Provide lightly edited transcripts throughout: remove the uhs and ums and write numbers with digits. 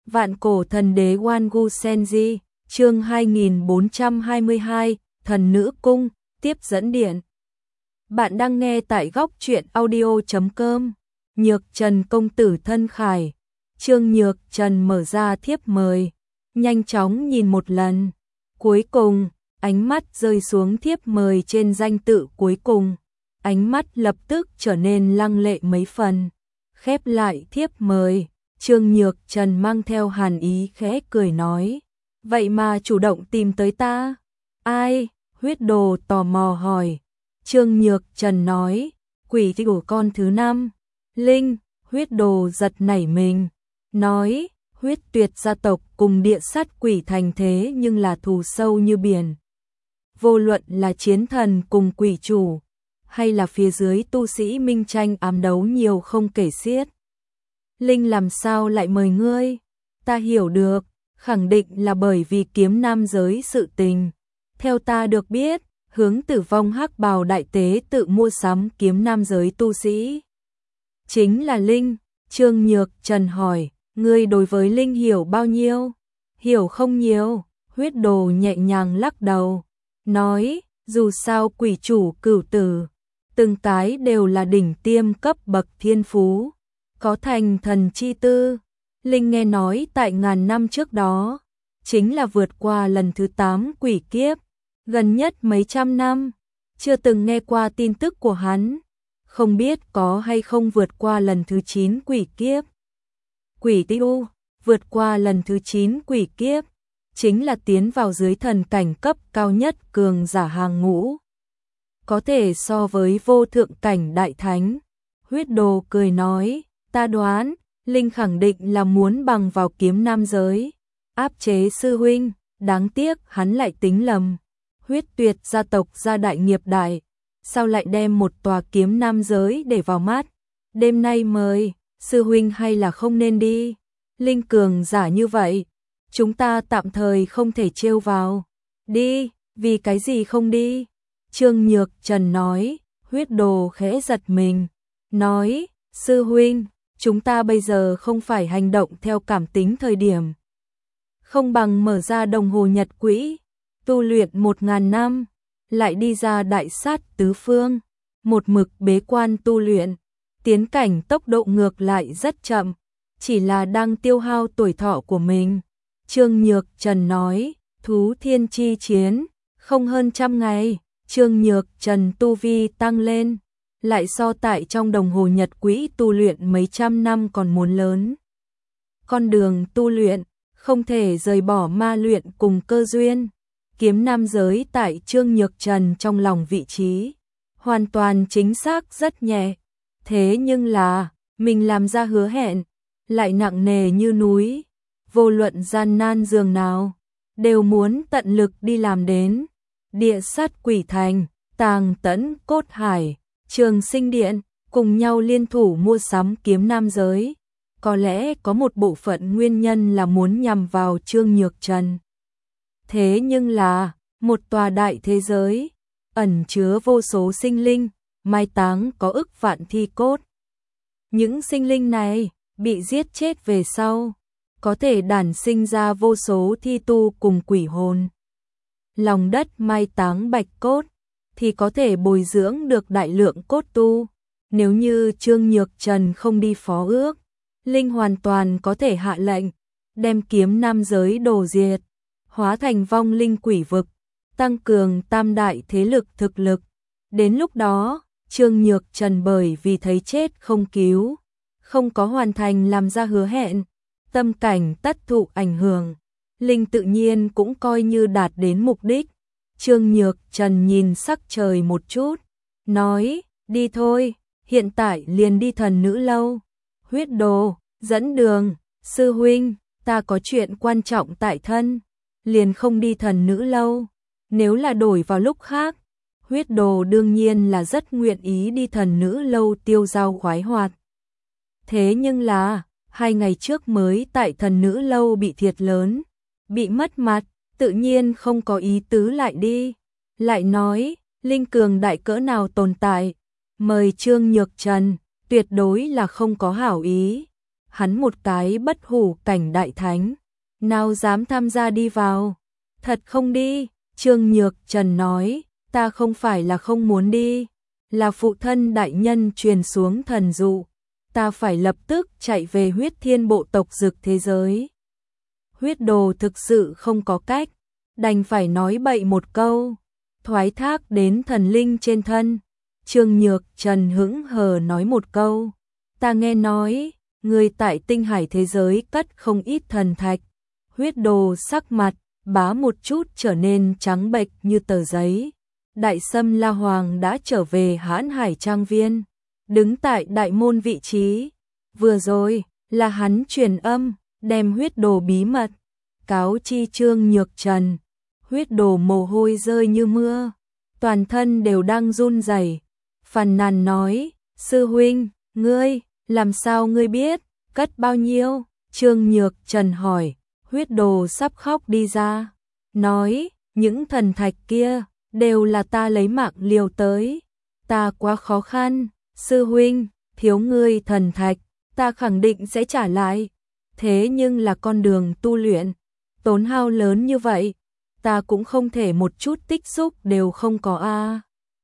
Vạn cổ thần đế Wangu Senji, chương 2422, thần nữ cung, tiếp dẫn điện. Bạn đang nghe tại góc truyện audio.com. Nhược Trần công tử thân khải. Trương Nhược Trần mở ra thiếp mời, nhanh chóng nhìn một lần. Cuối cùng, ánh mắt rơi xuống thiếp mời trên danh tự cuối cùng. Ánh mắt lập tức trở nên lăng lệ mấy phần. Khép lại thiếp mời, Trương Nhược Trần mang theo hàn ý khẽ cười nói. Vậy mà chủ động tìm tới ta? Ai? Huyết Đồ tò mò hỏi. Trương Nhược Trần nói, quỷ thi của con thứ 5. Linh. Huyết Đồ giật nảy mình. Nói, Huyết Tuyệt gia tộc cùng Địa Sát Quỷ thành thế nhưng là thù sâu như biển. Vô luận là chiến thần cùng quỷ chủ, hay là phía dưới tu sĩ minh tranh ám đấu nhiều không kể xiết. Linh làm sao lại mời ngươi? Ta hiểu được, khẳng định là bởi vì kiếm nam giới sự tình. Theo ta được biết, Hướng Tử Vong hắc bào đại tế tự mua sắm kiếm nam giới tu sĩ. Chính là Linh. Trương Nhược Trần hỏi, ngươi đối với Linh hiểu bao nhiêu? Hiểu không nhiều. Huyết Đồ nhẹ nhàng lắc đầu, nói, dù sao quỷ chủ cửu tử, từng cái đều là đỉnh tiêm cấp bậc thiên phú, có thành thần chi tư. Linh nghe nói tại ngàn năm trước đó, chính là vượt qua lần thứ 8 quỷ kiếp, gần nhất mấy trăm năm, chưa từng nghe qua tin tức của hắn, không biết có hay không vượt qua lần thứ 9 quỷ kiếp. Quỷ tiêu, vượt qua lần thứ 9 quỷ kiếp, chính là tiến vào dưới thần cảnh cấp cao nhất cường giả hàng ngũ. Có thể so với vô thượng cảnh đại thánh. Huyết Đồ cười nói, ta đoán, Linh khẳng định là muốn bằng vào kiếm nam giới, áp chế sư huynh, đáng tiếc hắn lại tính lầm. Huyết Tuyệt gia tộc gia đại nghiệp đại, sao lại đem một tòa kiếm nam giới để vào mắt. Đêm nay mời, sư huynh hay là không nên đi. Linh cường giả như vậy, chúng ta tạm thời không thể trêu vào. Đi, vì cái gì không đi? Trương Nhược Trần nói. Huyết Đồ khẽ giật mình, nói, sư huynh, chúng ta bây giờ không phải hành động theo cảm tính thời điểm. Không bằng mở ra đồng hồ nhật quỹ, tu luyện 1000 năm, lại đi ra đại sát tứ phương, một mực bế quan tu luyện, tiến cảnh tốc độ ngược lại rất chậm, chỉ là đang tiêu hao tuổi thọ của mình. Trương Nhược Trần nói, thú thiên chi chiến, không hơn 100 ngày, Trương Nhược Trần tu vi tăng lên, lại so tại trong đồng hồ nhật quỹ tu luyện mấy trăm năm còn muốn lớn. Con đường tu luyện, không thể rời bỏ ma luyện cùng cơ duyên. Kiếm nam giới tại Trương Nhược Trần trong lòng vị trí, hoàn toàn chính xác rất nhẹ. Thế nhưng là, mình làm ra hứa hẹn, lại nặng nề như núi. Vô luận gian nan dường nào, đều muốn tận lực đi làm đến. Địa Sát Quỷ thành, Tàng Tẫn Cốt Hải, Trường Sinh Điện, cùng nhau liên thủ mua sắm kiếm nam giới. Có lẽ có một bộ phận nguyên nhân là muốn nhằm vào Trương Nhược Trần. Thế nhưng là, một tòa đại thế giới, ẩn chứa vô số sinh linh, mai táng có ức vạn thi cốt. Những sinh linh này, bị giết chết về sau, có thể đản sinh ra vô số thi tu cùng quỷ hồn. Lòng đất mai táng bạch cốt, thì có thể bồi dưỡng được đại lượng cốt tu. Nếu như Trương Nhược Trần không đi phó ước, Linh hoàn toàn có thể hạ lệnh, đem kiếm nam giới đổ diệt, hóa thành vong linh quỷ vực, tăng cường tam đại thế lực thực lực. Đến lúc đó, Trương Nhược Trần bởi vì thấy chết không cứu, không có hoàn thành làm ra hứa hẹn, tâm cảnh tất thụ ảnh hưởng, Linh tự nhiên cũng coi như đạt đến mục đích. Trương Nhược Trần nhìn sắc trời một chút, nói, đi thôi, hiện tại liền đi thần nữ lâu. Huyết Đồ, dẫn đường, sư huynh, ta có chuyện quan trọng tại thân, liền không đi thần nữ lâu. Nếu là đổi vào lúc khác, Huyết Đồ đương nhiên là rất nguyện ý đi thần nữ lâu tiêu dao khoái hoạt. Thế nhưng là, 2 ngày trước mới tại thần nữ lâu bị thiệt lớn, bị mất mặt, tự nhiên không có ý tứ lại đi. Lại nói, Linh cường đại cỡ nào tồn tại, mời Trương Nhược Trần, tuyệt đối là không có hảo ý. hắn một cái bất hủ cảnh đại thánh, nào dám tham gia đi vào. Thật không đi, Trương Nhược Trần nói, ta không phải là không muốn đi, là phụ thân đại nhân truyền xuống thần dụ, ta phải lập tức chạy về huyết thiên bộ tộc Dực thế giới. Huyết đồ thực sự không có cách, đành phải nói bậy một câu, thoái thác đến thần linh trên thân. Trương Nhược Trần hững hờ nói một câu, ta nghe nói, người tại tinh hải thế giới cất không ít thần thạch. Huyết đồ sắc mặt, bá một chút trở nên trắng bệch như tờ giấy. Đại Sâm La Hoàng đã trở về Hãn Hải Trang Viên, đứng tại đại môn vị trí. Vừa rồi, là hắn truyền âm, đem huyết đồ bí mật, cáo chi Trương Nhược Trần. Huyết đồ mồ hôi rơi như mưa, toàn thân đều đang run rẩy, phàn nàn nói, sư huynh, ngươi, làm sao ngươi biết, cất bao nhiêu? Trương Nhược Trần hỏi, huyết đồ sắp khóc đi ra, nói, những thần thạch kia, đều là ta lấy mạng liều tới, ta quá khó khăn, sư huynh, thiếu ngươi thần thạch, ta khẳng định sẽ trả lại, thế nhưng là con đường tu luyện, tốn hao lớn như vậy, ta cũng không thể một chút tích xúc đều không có a.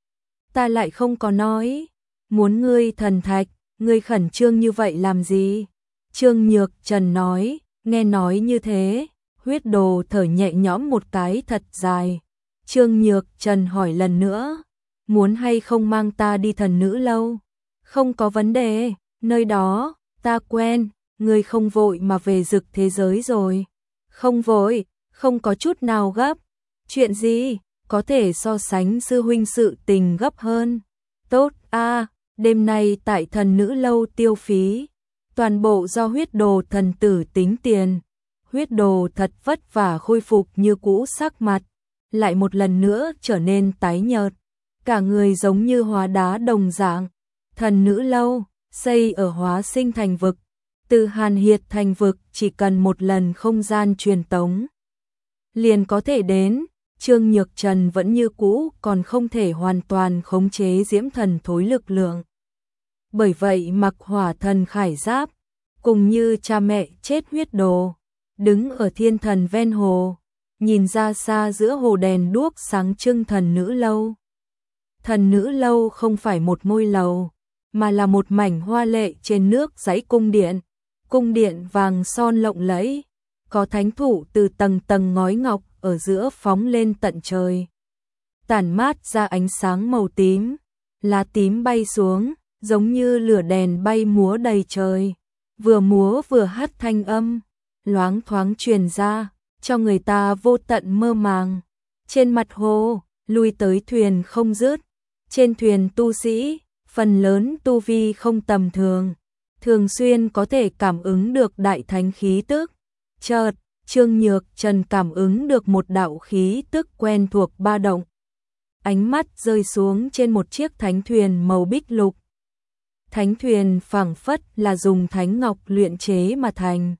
Ta lại không có nói, muốn ngươi thần thạch, ngươi khẩn trương như vậy làm gì? Trương Nhược Trần nói, nghe nói như thế, huyết đồ thở nhẹ nhõm một cái thật dài. Trương Nhược Trần hỏi lần nữa, muốn hay không mang ta đi thần nữ lâu? Không có vấn đề, nơi đó, ta quen, ngươi không vội mà về Dực thế giới rồi. Không vội, không có chút nào gấp. Chuyện gì, có thể so sánh sư huynh sự tình gấp hơn. Tốt a, đêm nay tại thần nữ lâu tiêu phí, toàn bộ do huyết đồ thần tử tính tiền. Huyết đồ thật vất vả khôi phục như cũ sắc mặt, lại một lần nữa trở nên tái nhợt, cả người giống như hóa đá đồng dạng. Thần nữ lâu, xây ở Hóa Sinh thành vực, từ Hàn Hiệt thành vực chỉ cần một lần không gian truyền tống liền có thể đến. Trương Nhược Trần vẫn như cũ còn không thể hoàn toàn khống chế diễm thần thối lực lượng. Bởi vậy mặc hỏa thần khải giáp, cùng như cha mẹ chết huyết đồ, đứng ở thiên thần ven hồ, nhìn ra xa giữa hồ đèn đuốc sáng trưng thần nữ lâu. Thần nữ lâu không phải một ngôi lầu, mà là một mảnh hoa lệ trên nước dãy cung điện vàng son lộng lẫy, có thánh thụ từ tầng tầng ngói ngọc ở giữa phóng lên tận trời, tản mát ra ánh sáng màu tím, lá tím bay xuống, giống như lửa đèn bay múa đầy trời, vừa múa vừa hát thanh âm, loáng thoáng truyền ra, cho người ta vô tận mơ màng. Trên mặt hồ, lui tới thuyền không dứt, trên thuyền tu sĩ, phần lớn tu vi không tầm thường, thường xuyên có thể cảm ứng được đại thánh khí tức. Chợt, Trương Nhược Trần cảm ứng được một đạo khí tức quen thuộc ba động. Ánh mắt rơi xuống trên một chiếc thánh thuyền màu bích lục. Thánh thuyền phảng phất là dùng thánh ngọc luyện chế mà thành.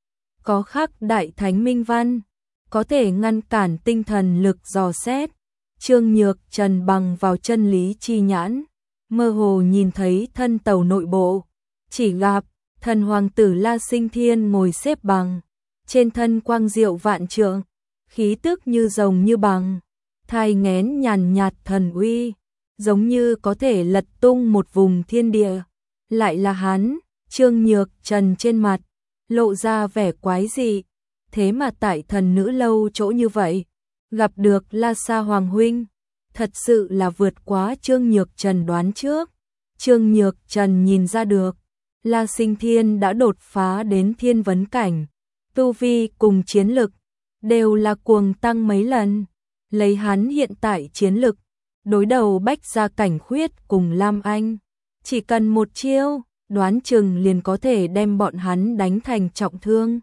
Có khắc đại thánh minh văn, có thể ngăn cản tinh thần lực dò xét. Trương Nhược Trần bằng vào chân lý chi nhãn, mơ hồ nhìn thấy thân tàu nội bộ, chỉ gặp thần hoàng tử La Sinh Thiên ngồi xếp bằng, trên thân quang diệu vạn trượng, khí tức như rồng như bằng, thai nghén nhàn nhạt thần uy, giống như có thể lật tung một vùng thiên địa. Lại là hắn. Trương Nhược Trần trên mặt lộ ra vẻ quái dị, thế mà tại thần nữ lâu chỗ như vậy, gặp được La Sa Hoàng huynh, thật sự là vượt quá Trương Nhược Trần đoán trước. Trương Nhược Trần nhìn ra được, La Sinh Thiên đã đột phá đến thiên vấn cảnh, tu vi cùng chiến lực đều là cuồng tăng mấy lần. Lấy hắn hiện tại chiến lực, đối đầu Bách Gia Cảnh Khuyết cùng Lam Anh, chỉ cần một chiêu, đoán chừng liền có thể đem bọn hắn đánh thành trọng thương.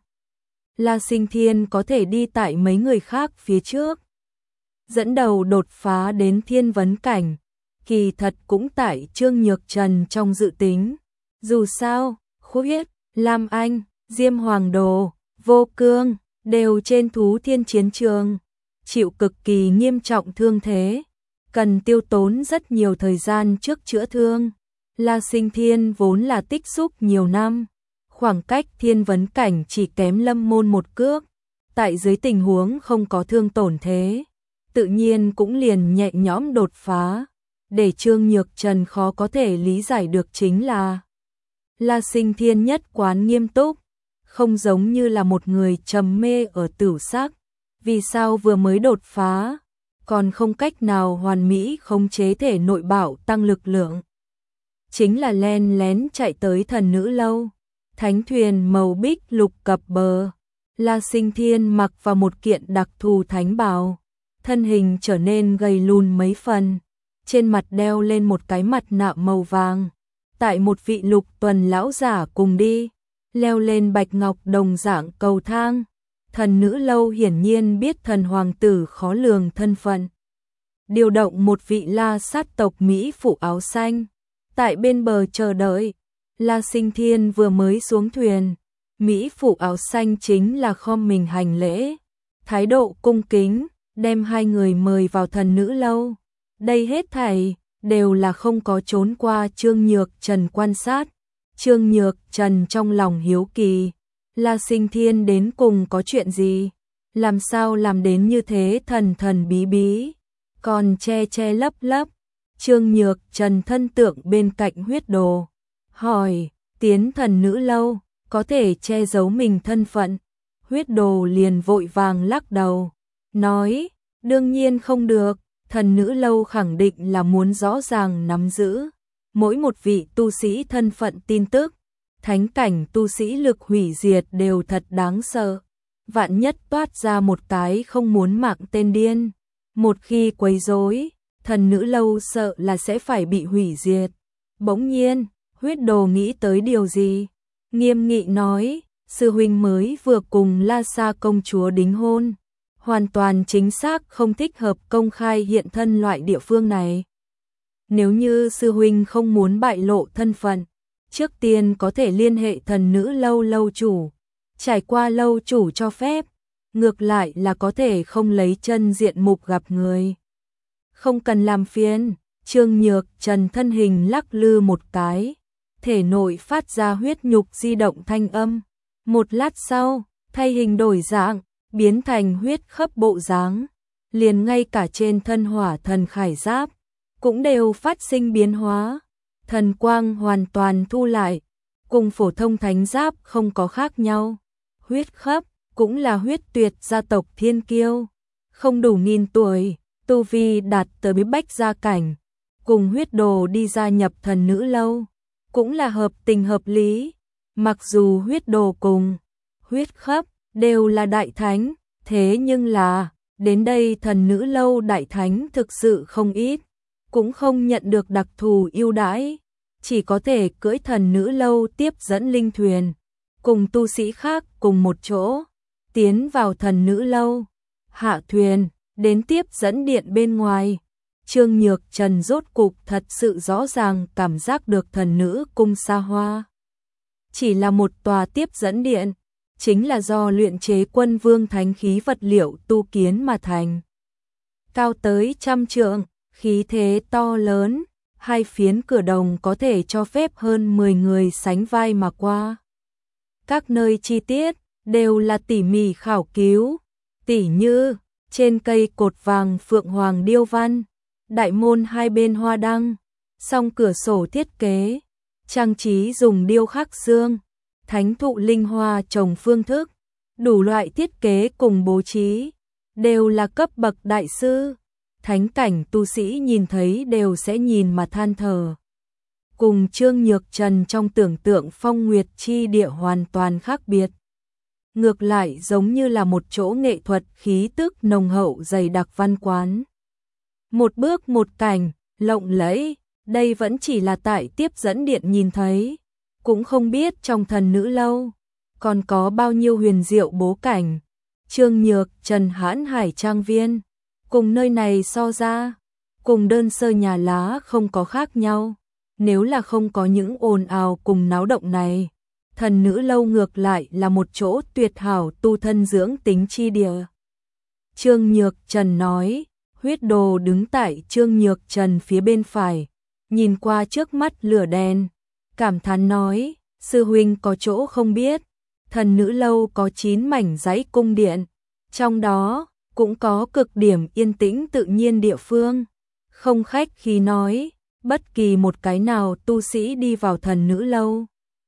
La Sinh Thiên có thể đi tại mấy người khác phía trước, dẫn đầu đột phá đến thiên vấn cảnh, kỳ thật cũng tại Trương Nhược Trần trong dự tính. Dù sao, Khuyết, Lam Anh, Diêm Hoàng Đồ, Vô Cương đều trên thú thiên chiến trường, chịu cực kỳ nghiêm trọng thương thế, cần tiêu tốn rất nhiều thời gian trước chữa thương. La Sinh Thiên vốn là tích xúc nhiều năm, khoảng cách thiên vấn cảnh chỉ kém Lâm Môn một cước, tại dưới tình huống không có thương tổn thế, tự nhiên cũng liền nhẹ nhõm đột phá. Để Trương Nhược Trần khó có thể lý giải được chính là La Sinh Thiên nhất quán nghiêm túc, không giống như là một người trầm mê ở tửu sắc, vì sao vừa mới đột phá, còn không cách nào hoàn mỹ khống chế thể nội bảo tăng lực lượng. Chính là len lén chạy tới Thần Nữ Lâu, thánh thuyền màu bích lục cập bờ, La Sinh Thiên mặc vào một kiện đặc thù thánh bào, thân hình trở nên gầy lùn mấy phần, trên mặt đeo lên một cái mặt nạ màu vàng. Tại một vị Lục Tuần lão giả cùng đi, leo lên bạch ngọc đồng dạng cầu thang. Thần Nữ Lâu hiển nhiên biết thần hoàng tử khó lường thân phận, điều động một vị La sát tộc Mỹ phụ áo xanh, tại bên bờ chờ đợi. La Sinh Thiên vừa mới xuống thuyền, Mỹ phụ áo xanh chính là khom mình hành lễ, thái độ cung kính, đem hai người mời vào Thần Nữ Lâu. Đây hết thảy đều là không có trốn qua Trương Nhược Trần quan sát. Trương Nhược Trần trong lòng hiếu kỳ, La Sinh Thiên đến cùng có chuyện gì? Làm sao làm đến như thế thần thần bí bí, còn che che lấp lấp. Trương Nhược Trần thân tượng bên cạnh huyết đồ, hỏi, tiến Thần Nữ Lâu, có thể che giấu mình thân phận? Huyết đồ liền vội vàng lắc đầu, nói, đương nhiên không được. Thần Nữ Lâu khẳng định là muốn rõ ràng nắm giữ mỗi một vị tu sĩ thân phận tin tức, thánh cảnh tu sĩ lực hủy diệt đều thật đáng sợ, vạn nhất toát ra một cái không muốn mạng tên điên, một khi quấy rối, Thần Nữ Lâu sợ là sẽ phải bị hủy diệt. Bỗng nhiên, huyết đồ nghĩ tới điều gì, nghiêm nghị nói, sư huynh mới vừa cùng La Sa công chúa đính hôn, hoàn toàn chính xác không thích hợp công khai hiện thân loại địa phương này. Nếu như sư huynh không muốn bại lộ thân phận, trước tiên có thể liên hệ Thần Nữ Lâu lâu chủ, trải qua lâu chủ cho phép, ngược lại là có thể không lấy chân diện mục gặp người. Không cần làm phiền. Trương Nhược Trần thân hình lắc lư một cái, thể nội phát ra huyết nhục di động thanh âm. Một lát sau, thay hình đổi dạng, biến thành huyết khắp bộ dáng, liền ngay cả trên thân hỏa thần khải giáp cũng đều phát sinh biến hóa, thần quang hoàn toàn thu lại, cùng phổ thông thánh giáp không có khác nhau. Huyết khắp cũng là huyết tuyệt gia tộc thiên kiêu, không đủ 1000 tuổi, tu vi đạt tới bách gia cảnh, cùng huyết đồ đi gia nhập Thần Nữ Lâu, cũng là hợp tình hợp lý. Mặc dù huyết đồ cùng huyết khắp đều là đại thánh, thế nhưng là, đến đây Thần Nữ Lâu đại thánh thực sự không ít, cũng không nhận được đặc thù ưu đãi, chỉ có thể cưỡi Thần Nữ Lâu tiếp dẫn linh thuyền, cùng tu sĩ khác cùng một chỗ, tiến vào Thần Nữ Lâu, hạ thuyền, đến tiếp dẫn điện bên ngoài. Trương Nhược Trần rốt cục thật sự rõ ràng cảm giác được Thần Nữ cung xa hoa chỉ là một tòa tiếp dẫn điện, chính là do luyện chế Quân Vương thánh khí vật liệu tu kiến mà thành. Cao tới 100 trượng, khí thế to lớn, hai phiến cửa đồng có thể cho phép hơn 10 người sánh vai mà qua. Các nơi chi tiết đều là tỉ mỉ khảo cứu, tỉ như trên cây cột vàng phượng hoàng điêu văn, đại môn hai bên hoa đăng, song cửa sổ thiết kế, trang trí dùng điêu khắc xương, thánh thụ linh hoa trồng phương thức, đủ loại thiết kế cùng bố trí, đều là cấp bậc đại sư. Thánh cảnh tu sĩ nhìn thấy đều sẽ nhìn mà than thở. Cùng Trương Nhược Trần trong tưởng tượng phong nguyệt chi địa hoàn toàn khác biệt. Ngược lại giống như là một chỗ nghệ thuật khí tức nồng hậu dày đặc văn quán. Một bước một cảnh, lộng lẫy, đây vẫn chỉ là tại tiếp dẫn điện nhìn thấy, cũng không biết trong Thần Nữ Lâu còn có bao nhiêu huyền diệu bố cảnh. Trương Nhược Trần hãn hải trang viên, cùng nơi này so ra, cùng đơn sơ nhà lá không có khác nhau. Nếu là không có những ồn ào cùng náo động này, Thần Nữ Lâu ngược lại là một chỗ tuyệt hảo tu thân dưỡng tính chi địa. Trương Nhược Trần nói, huyết đồ đứng tại Trương Nhược Trần phía bên phải, nhìn qua trước mắt lửa đèn, cảm thán nói, Sư huynh có chỗ không biết, thần nữ lâu có 9 mảnh dãy cung điện, trong đó cũng có cực điểm yên tĩnh tự nhiên địa phương. Không khách khí nói, bất kỳ một cái nào tu sĩ đi vào thần nữ lâu,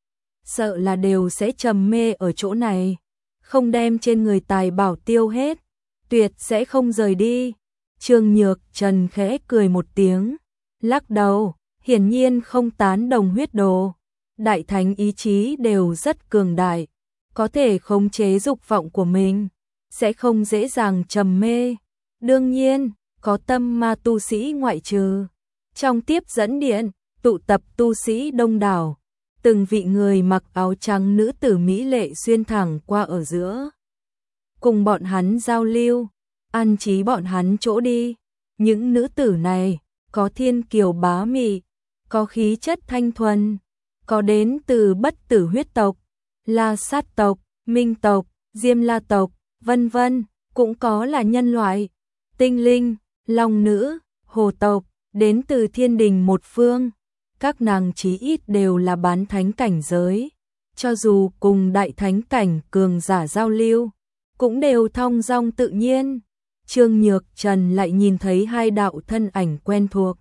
sợ là đều sẽ trầm mê ở chỗ này, không đem trên người tài bảo tiêu hết, tuyệt sẽ không rời đi. Trương Nhược Trần khẽ cười một tiếng, lắc đầu, hiển nhiên không tán đồng huyết đồ. Đại thánh ý chí đều rất cường đại, có thể khống chế dục vọng của mình, sẽ không dễ dàng trầm mê. Đương nhiên, có tâm ma tu sĩ ngoại trừ. Trong tiếp dẫn điện, tụ tập tu sĩ đông đảo, từng vị người mặc áo trắng nữ tử mỹ lệ xuyên thẳng qua ở giữa. Cùng bọn hắn giao lưu, an trí bọn hắn chỗ đi. Những nữ tử này, có thiên kiều bá mị, có khí chất thanh thuần, có đến từ bất tử huyết tộc, La Sát tộc, Minh tộc, Diêm La tộc, vân vân, cũng có là nhân loại, tinh linh, long nữ, hồ tộc, đến từ thiên đình một phương. Các nàng chí ít đều là bán thánh cảnh giới, cho dù cùng đại thánh cảnh cường giả giao lưu, cũng đều thong dong tự nhiên. Trương Nhược Trần lại nhìn thấy hai đạo thân ảnh quen thuộc.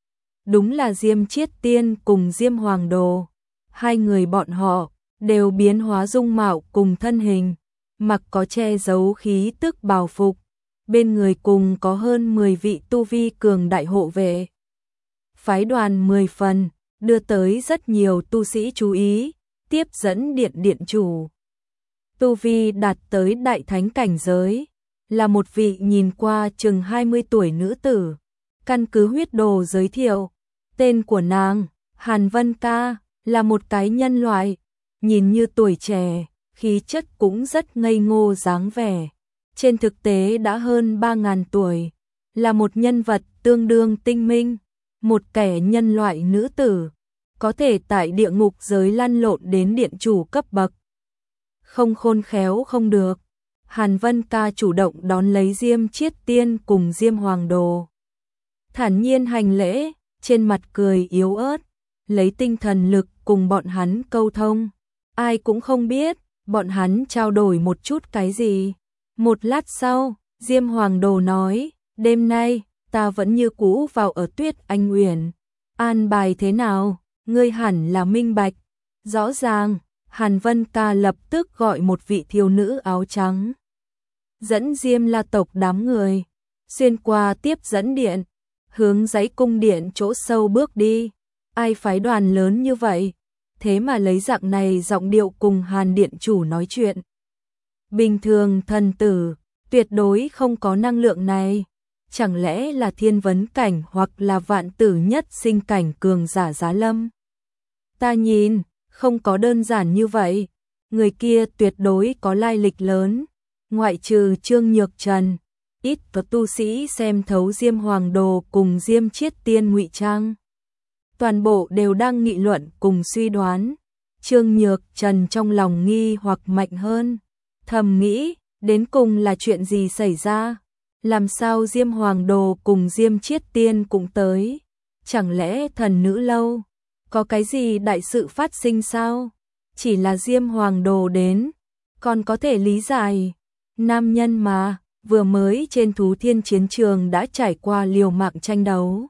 Đúng là Diêm Chiết Tiên cùng Diêm Hoàng Đồ. Hai người bọn họ đều biến hóa dung mạo cùng thân hình, mặc có che giấu khí tức bào phục, bên người cùng có hơn 10 vị tu vi cường đại hộ vệ. Phái đoàn 10 phần, đưa tới rất nhiều tu sĩ chú ý, tiếp dẫn điện điện chủ. Tu vi đạt tới đại thánh cảnh giới, là một vị nhìn qua chừng 20 tuổi nữ tử. Căn cứ huyết đồ giới thiệu, tên của nàng, Hàn Vân Ca, là một cái nhân loại, nhìn như tuổi trẻ, khí chất cũng rất ngây ngô dáng vẻ. Trên thực tế đã hơn 3.000 tuổi, là một nhân vật tương đương tinh minh, một kẻ nhân loại nữ tử, có thể tại địa ngục giới lăn lộn đến điện chủ cấp bậc. Không khôn khéo không được. Hàn Vân Ca chủ động đón lấy Diêm Chiết Tiên cùng Diêm Hoàng Đồ. Thản nhiên hành lễ, trên mặt cười yếu ớt, lấy tinh thần lực cùng bọn hắn câu thông. Ai cũng không biết, bọn hắn trao đổi một chút cái gì. Một lát sau, Diêm Hoàng Đồ nói, đêm nay, ta vẫn như cũ vào ở Tuyết Anh Uyển. An bài thế nào, ngươi hẳn là minh bạch. Rõ ràng, Hàn Vân Ca lập tức gọi một vị thiếu nữ áo trắng, dẫn Diêm La tộc đám người, xuyên qua tiếp dẫn điện, hướng dãy cung điện chỗ sâu bước đi. Ai phái đoàn lớn như vậy, thế mà lấy dạng này giọng điệu cùng Hàn điện chủ nói chuyện. Bình thường thần tử, tuyệt đối không có năng lượng này. Chẳng lẽ là thiên vấn cảnh hoặc là vạn tử nhất sinh cảnh cường giả giá lâm? Ta nhìn, không có đơn giản như vậy. Người kia tuyệt đối có lai lịch lớn. Ngoại trừ Trương Nhược Trần, ít có tu sĩ xem thấu Diêm Hoàng Đồ cùng Diêm Chiết Tiên ngụy trang. Toàn bộ đều đang nghị luận cùng suy đoán. Trương Nhược Trần trong lòng nghi hoặc mạnh hơn, thầm nghĩ, đến cùng là chuyện gì xảy ra? Làm sao Diêm Hoàng Đồ cùng Diêm Chiết Tiên cũng tới? Chẳng lẽ thần nữ lâu có cái gì đại sự phát sinh sao? Chỉ là Diêm Hoàng Đồ đến, còn có thể lý giải. Nam nhân mà, vừa mới trên Thú Thiên chiến trường đã trải qua liều mạng tranh đấu.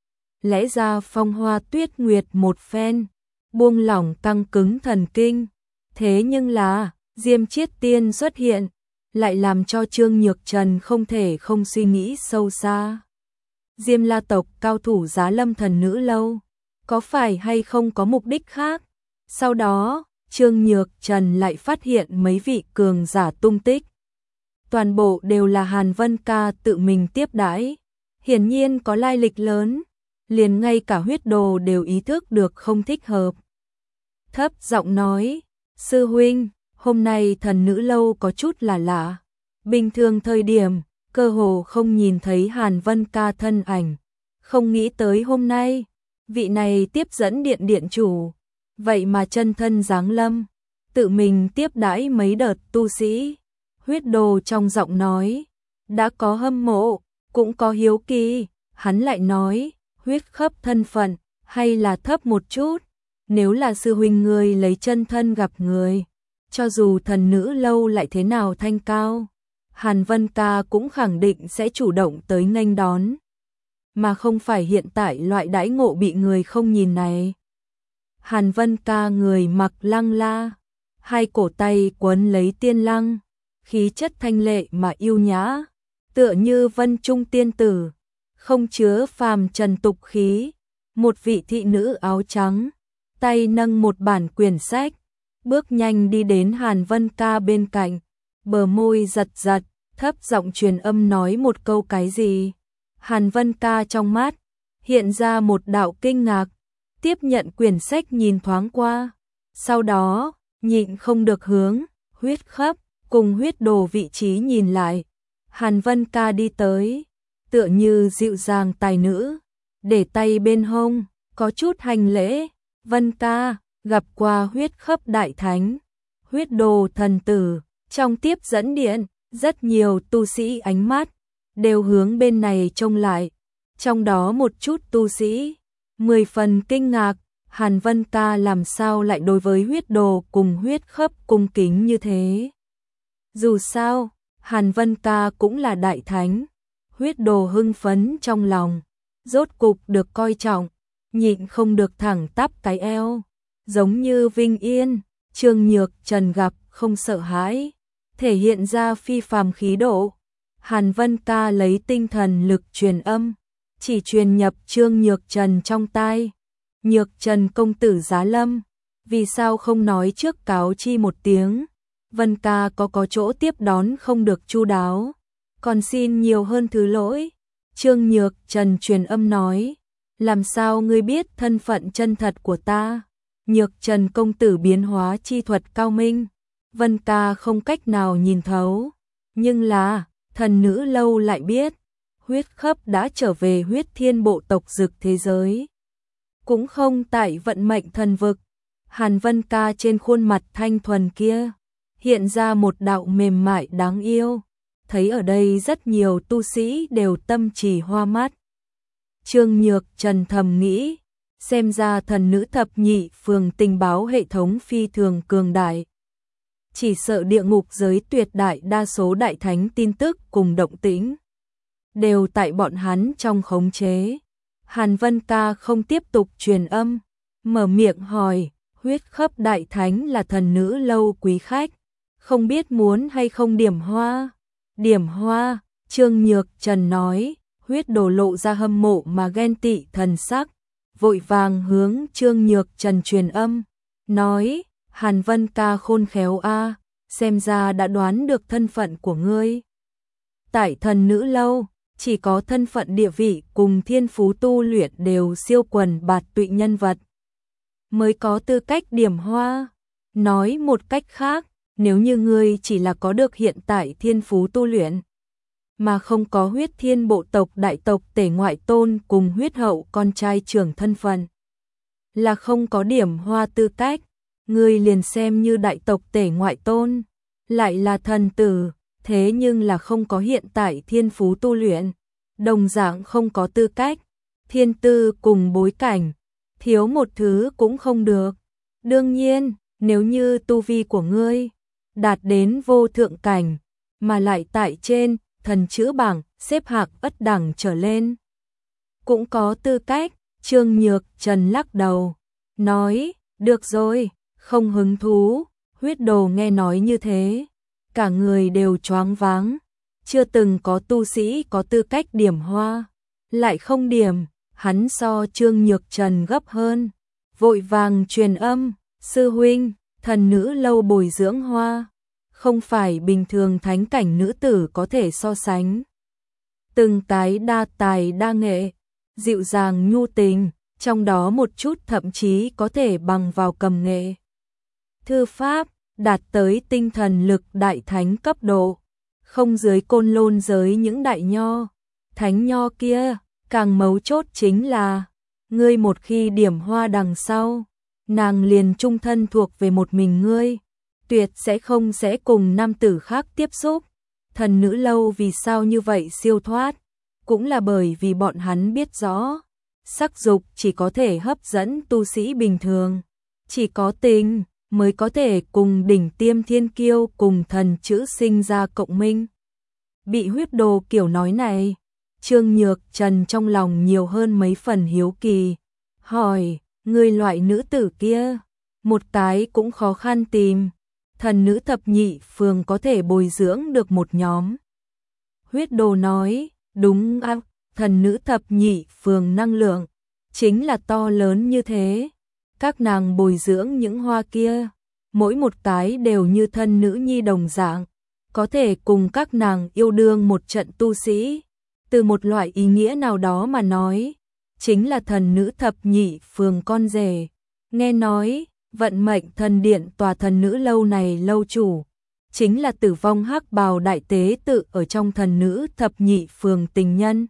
Lẽ ra Phong Hoa Tuyết Nguyệt một phen, buông lỏng căng cứng thần kinh. Thế nhưng là, Diêm Chiết Tiên xuất hiện, lại làm cho Trương Nhược Trần không thể không suy nghĩ sâu xa. Diêm La tộc cao thủ giá lâm thần nữ lâu, có phải hay không có mục đích khác? Sau đó, Trương Nhược Trần lại phát hiện mấy vị cường giả tung tích. Toàn bộ đều là Hàn Vân Ca tự mình tiếp đãi, hiển nhiên có lai lịch lớn, liền ngay cả huyết đồ đều ý thức được không thích hợp. Thấp giọng nói, sư huynh, hôm nay thần nữ lâu có chút là lạ. Bình thường thời điểm, cơ hồ không nhìn thấy Hàn Vân Ca thân ảnh. Không nghĩ tới hôm nay, vị này tiếp dẫn điện điện chủ, vậy mà chân thân giáng lâm, tự mình tiếp đãi mấy đợt tu sĩ. Huyết đồ trong giọng nói, đã có hâm mộ, cũng có hiếu kỳ. Hắn lại nói, huyết khớp thân phận, hay là thấp một chút, nếu là sư huynh ngươi lấy chân thân gặp người, cho dù thần nữ lâu lại thế nào thanh cao, Hàn Vân ca cũng khẳng định sẽ chủ động tới nghênh đón, mà không phải hiện tại loại đãi ngộ bị người không nhìn này. Hàn Vân ca người mặc lăng la, hai cổ tay quấn lấy tiên lăng, khí chất thanh lệ mà yêu nhã, tựa như vân trung tiên tử, không chứa phàm trần tục khí. Một vị thị nữ áo trắng, tay nâng một bản quyển sách, bước nhanh đi đến Hàn Vân ca bên cạnh, bờ môi giật giật, thấp giọng truyền âm nói một câu cái gì. Hàn Vân ca trong mắt hiện ra một đạo kinh ngạc, tiếp nhận quyển sách nhìn thoáng qua, sau đó nhịn không được hướng Huyết Khấp cùng Huyết Đồ vị trí nhìn lại. Hàn Vân ca đi tới, tựa như dịu dàng tài nữ, để tay bên hông, có chút hành lễ. Vân ca, gặp qua Huyết Khấp đại thánh, Huyết Đồ thần tử. Trong tiếp dẫn điện, rất nhiều tu sĩ ánh mắt đều hướng bên này trông lại, trong đó một chút tu sĩ 10 phần kinh ngạc, Hàn Vân ca làm sao lại đối với Huyết Đồ cùng Huyết Khấp cung kính như thế. Dù sao, Hàn Vân ca cũng là đại thánh. Huyết Đồ hưng phấn trong lòng, rốt cục được coi trọng, nhịn không được thẳng tắp cái eo, giống như Vinh Yên, Trương Nhược Trần gặp không sợ hãi, thể hiện ra phi phàm khí độ. Hàn Vân ca lấy tinh thần lực truyền âm, chỉ truyền nhập Trương Nhược Trần trong tai. Nhược Trần công tử giá lâm, vì sao không nói trước cáo chi một tiếng? Vân ca có chỗ tiếp đón không được chu đáo, còn xin nhiều hơn thứ lỗi. Trương Nhược Trần truyền âm nói, làm sao ngươi biết thân phận chân thật của ta? Nhược Trần công tử biến hóa chi thuật cao minh, Vân ca không cách nào nhìn thấu, nhưng là thần nữ lâu lại biết, Huyết Khấp đã trở về Huyết Thiên bộ tộc Dực thế giới, cũng không tại vận mệnh thần vực. Hàn Vân ca trên khuôn mặt thanh thuần kia hiện ra một đạo mềm mại đáng yêu, thấy ở đây rất nhiều tu sĩ đều tâm trì hoa mắt. Trương Nhược Trần thầm nghĩ, xem ra thần nữ thập nhị phường tình báo hệ thống phi thường cường đại. Chỉ sợ địa ngục giới tuyệt đại đa số đại thánh tin tức cùng động tĩnh đều tại bọn hắn trong khống chế. Hàn Vân ca không tiếp tục truyền âm, mở miệng hỏi, Huyết Khấp đại thánh là thần nữ lâu quý khách, không biết muốn hay không điểm hoa? Điểm hoa, Trương Nhược Trần nói. Huyết Đồ lộ ra hâm mộ mà ghen tị thần sắc, vội vàng hướng Trương Nhược Trần truyền âm, nói, Hàn Vân ca khôn khéo a, xem ra đã đoán được thân phận của ngươi. Tại thần nữ lâu, chỉ có thân phận địa vị cùng thiên phú tu luyện đều siêu quần bạt tụy nhân vật mới có tư cách điểm hoa. Nói một cách khác, nếu như ngươi chỉ là có được hiện tại thiên phú tu luyện, mà không có Huyết Thiên bộ tộc đại tộc tể ngoại tôn cùng huyết hậu con trai trưởng thân phận, là không có điểm hoa tư cách. Ngươi liền xem như đại tộc tể ngoại tôn, lại là thần tử, thế nhưng là không có hiện tại thiên phú tu luyện, đồng dạng không có tư cách. Thiên tư cùng bối cảnh, thiếu một thứ cũng không được. Đương nhiên, nếu như tu vi của ngươi đạt đến vô thượng cảnh, mà lại tại trên thần chữ bảng xếp hạng ất đẳng trở lên, cũng có tư cách. Trương Nhược Trần lắc đầu, nói, được rồi, không hứng thú. Huyết Đồ nghe nói như thế, cả người đều choáng váng, chưa từng có tu sĩ có tư cách điểm hoa, lại không điểm, hắn so Trương Nhược Trần gấp hơn, vội vàng truyền âm, sư huynh, thần nữ lâu bồi dưỡng hoa, không phải bình thường thánh cảnh nữ tử có thể so sánh. Từng cái đa tài đa nghệ, dịu dàng nhu tình, trong đó một chút thậm chí có thể bằng vào cầm nghệ. Thư pháp, đạt tới tinh thần lực đại thánh cấp độ, không dưới Côn Lôn giới những đại nho, thánh nho kia. Càng mấu chốt chính là, ngươi một khi điểm hoa đằng sau, nàng liền trung thân thuộc về một mình ngươi, tuyệt sẽ không cùng nam tử khác tiếp xúc. Thần nữ lâu vì sao như vậy siêu thoát, cũng là bởi vì bọn hắn biết rõ, sắc dục chỉ có thể hấp dẫn tu sĩ bình thường, chỉ có tình mới có thể cùng đỉnh tiêm thiên kiêu cùng thần chữ sinh ra cộng minh. Bị huyết đồ kiểu nói này, Trương Nhược Trần trong lòng nhiều hơn mấy phần hiếu kỳ, hỏi, người loại nữ tử kia, một cái cũng khó khăn tìm, thần nữ thập nhị phường có thể bồi dưỡng được một nhóm. Huyết đồ nói, đúng ạ, thần nữ thập nhị phường năng lượng, chính là to lớn như thế. Các nàng bồi dưỡng những hoa kia, mỗi một cái đều như thân nữ nhi đồng dạng, có thể cùng các nàng yêu đương một trận tu sĩ. Từ một loại ý nghĩa nào đó mà nói, chính là thần nữ thập nhị phường con rể. Nghe nói, vận mệnh thần điện tòa thần nữ lâu này lâu chủ, chính là tử vong hắc bào đại tế tự ở trong thần nữ thập nhị phường tình nhân.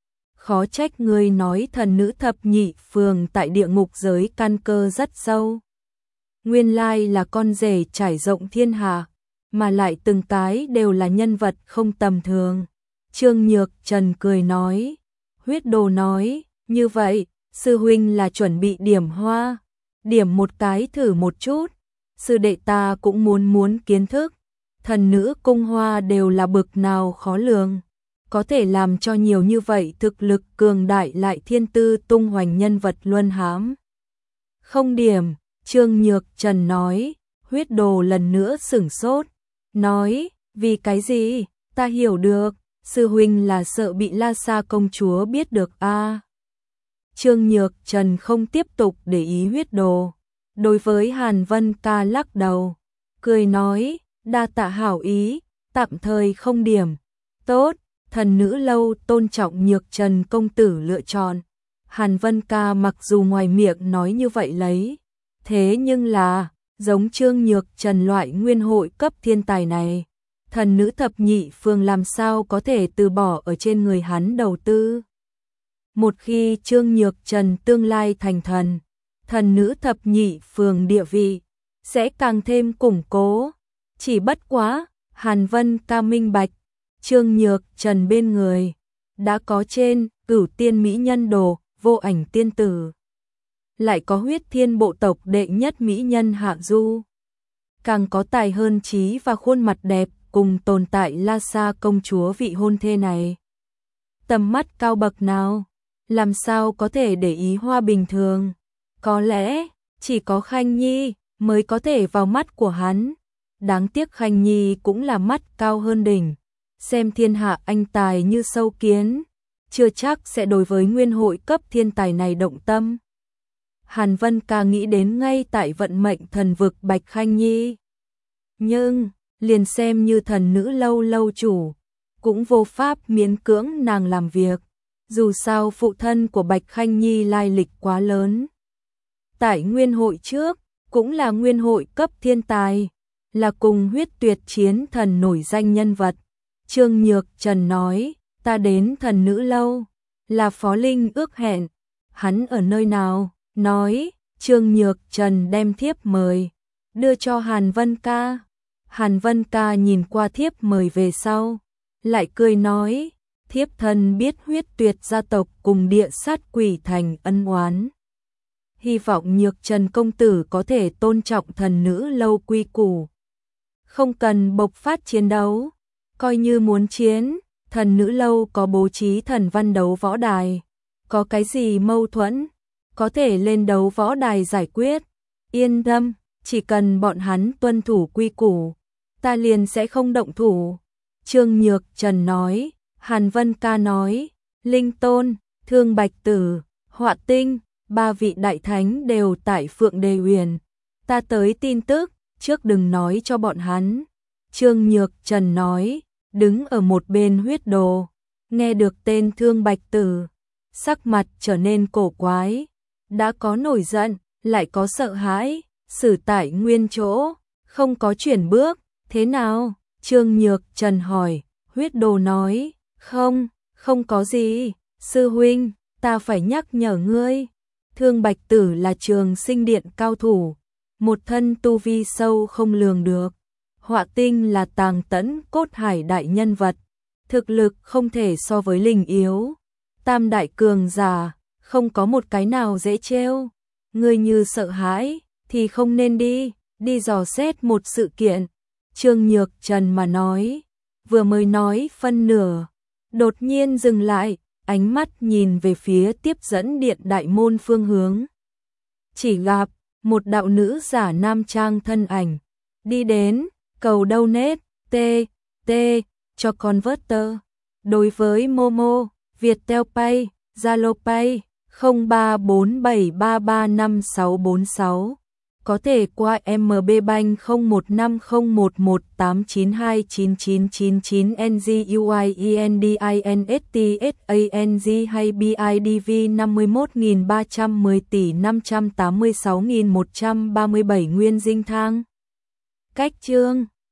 Khó trách ngươi nói thần nữ thập nhị phường tại địa ngục giới căn cơ rất sâu. Nguyên lai là con rể trải rộng thiên hạ, mà lại từng cái đều là nhân vật không tầm thường. Trương Nhược Trần cười nói, huyết đồ nói, như vậy, sư huynh là chuẩn bị điểm hoa, điểm một cái thử một chút, sư đệ ta cũng muốn kiến thức, thần nữ cung hoa đều là bực nào khó lường, có thể làm cho nhiều như vậy thực lực cường đại lại thiên tư tung hoành nhân vật luân hãm. Không điểm, Trương Nhược Trần nói, huyết đồ lần nữa sửng sốt, nói, vì cái gì, ta hiểu được, sư huynh là sợ bị La Sa công chúa biết được a. Trương Nhược Trần không tiếp tục để ý huyết đồ, đối với Hàn Vân Ca lắc đầu, cười nói, đa tạ hảo ý, tạm thời không điểm, tốt, thần nữ lâu tôn trọng Nhược Trần công tử lựa chọn. Hàn Vân Ca mặc dù ngoài miệng nói như vậy lấy, thế nhưng là, giống Trương Nhược Trần loại nguyên hội cấp thiên tài này, thần nữ thập nhị phường làm sao có thể từ bỏ ở trên người hắn đầu tư. Một khi Trương Nhược Trần tương lai thành thần, thần nữ thập nhị phường địa vị sẽ càng thêm củng cố. Chỉ bất quá, Hàn Vân Ca minh bạch, Trương Nhược Trần bên người đã có trên cửu tiên mỹ nhân đồ, vô ảnh tiên tử, lại có huyết thiên bộ tộc đệ nhất mỹ nhân Hạ Du, càng có tài hơn trí và khuôn mặt đẹp cùng tồn tại La Sa công chúa vị hôn thê này. Tầm mắt cao bậc nào, làm sao có thể để ý hoa bình thường, có lẽ chỉ có Khanh Nhi mới có thể vào mắt của hắn. Đáng tiếc Khanh Nhi cũng là mắt cao hơn đỉnh, xem thiên hạ anh tài như sâu kiến, chưa chắc sẽ đối với nguyên hội cấp thiên tài này động tâm. Hàn Vân Ca nghĩ đến ngay tại vận mệnh thần vực Bạch Khanh Nhi. Nhưng, liền xem như thần nữ lâu lâu chủ, cũng vô pháp miễn cưỡng nàng làm việc, dù sao phụ thân của Bạch Khanh Nhi lai lịch quá lớn. Tại nguyên hội trước, cũng là nguyên hội cấp thiên tài, là cùng huyết tuyệt chiến thần nổi danh nhân vật. Trương Nhược Trần nói, ta đến thần nữ lâu, là Phó Linh ước hẹn, hắn ở nơi nào, nói, Trương Nhược Trần đem thiếp mời, đưa cho Hàn Vân Ca. Hàn Vân Ca nhìn qua thiếp mời về sau, lại cười nói, thiếp thân biết huyết tuyệt gia tộc cùng địa sát quỷ thành ân oán. Hy vọng Nhược Trần công tử có thể tôn trọng thần nữ lâu quy củ. Không cần bộc phát chiến đấu, coi như muốn chiến, thần nữ lâu có bố trí thần văn đấu võ đài, có cái gì mâu thuẫn, có thể lên đấu võ đài giải quyết, yên tâm, chỉ cần bọn hắn tuân thủ quy củ, ta liền sẽ không động thủ. Trương Nhược Trần nói, Hàn Vân Ca nói, Linh Tôn, Thương Bạch Tử, Họa Tinh, ba vị đại thánh đều tại Phượng Đề Uyển, ta tới tin tức, trước đừng nói cho bọn hắn. Trương Nhược Trần nói, đứng ở một bên huyết đồ, nghe được tên Thương Bạch Tử, sắc mặt trở nên cổ quái, đã có nổi giận, lại có sợ hãi, xử tại nguyên chỗ, không có chuyển bước, thế nào? Trương Nhược Trần hỏi, huyết đồ nói, không có gì, sư huynh, ta phải nhắc nhở ngươi, Thương Bạch Tử là Trường Sinh Điện cao thủ, một thân tu vi sâu không lường được. Họa Tinh là Tàng Tẫn cốt hải đại nhân vật, thực lực không thể so với Linh yếu. Tam đại cường giả, không có một cái nào dễ trêu. Ngươi như sợ hãi, thì không nên đi dò xét một sự kiện. Trương Nhược Trần mà nói, vừa mới nói phân nửa, đột nhiên dừng lại, ánh mắt nhìn về phía tiếp dẫn điện đại môn phương hướng. Chỉ gặp một đạo nữ giả nam trang thân ảnh, đi đến, cầu donate, t, cho converter. Đối với Momo, Viettel Pay, Zalo Pay, 0347335646. Có thể qua MB Bank 015011892999 NGUIENDINSTSANG hay BIDV 51310 tỷ 586.137 nguyên dinh thang. Cách chương